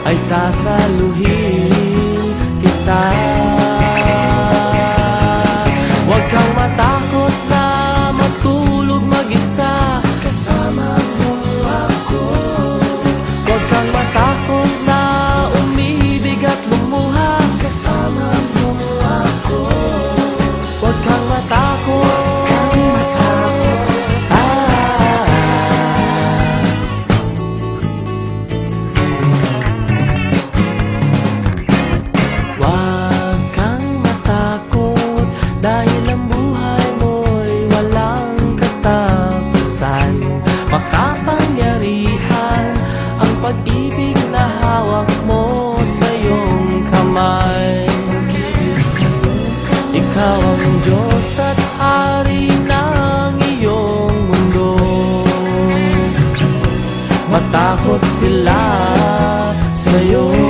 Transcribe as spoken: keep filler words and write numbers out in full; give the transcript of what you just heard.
ay sasaluhin kita. Huwag kang matakot na matulog mag-isa, kasama mo ako. Huwag kang matakot na umibig at lumuha, kasama mo ako. Huwag kang matakot, dahil ang buhay mo'y walang katapusan. Makapangyarihan ang pag-ibig na hawak mo sa iyong kamay. Ikaw ang Diyos at Hari ng iyong mundo. Matakot sila sa'yo.